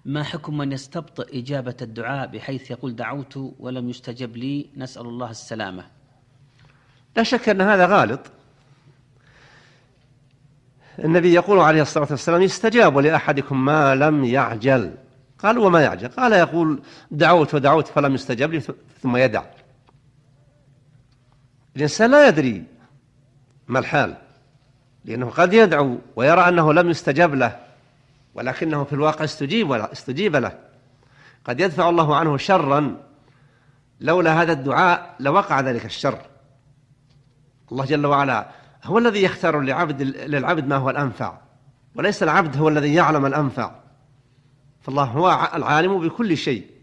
ما حكم من يستبطئ إجابة الدعاء بحيث يقول دعوت ولم يستجب لي نسأل الله السلامة؟ لا شك أن هذا غالط. النبي يقول عليه الصلاة والسلام يستجاب لأحدكم ما لم يعجل. قال وما يعجل؟ قال يقول دعوت ودعوت فلم يستجب لي ثم يدع. الإنسان لا يدري ما الحال، لأنه قد يدعو ويرى أنه لم يستجب له، ولكنه في الواقع استجيب له. قد يدفع الله عنه شرا لولا هذا الدعاء لوقع ذلك الشر. الله جل وعلا هو الذي يختار للعبد ما هو الأنفع، وليس العبد هو الذي يعلم الأنفع، فالله هو العالم بكل شيء.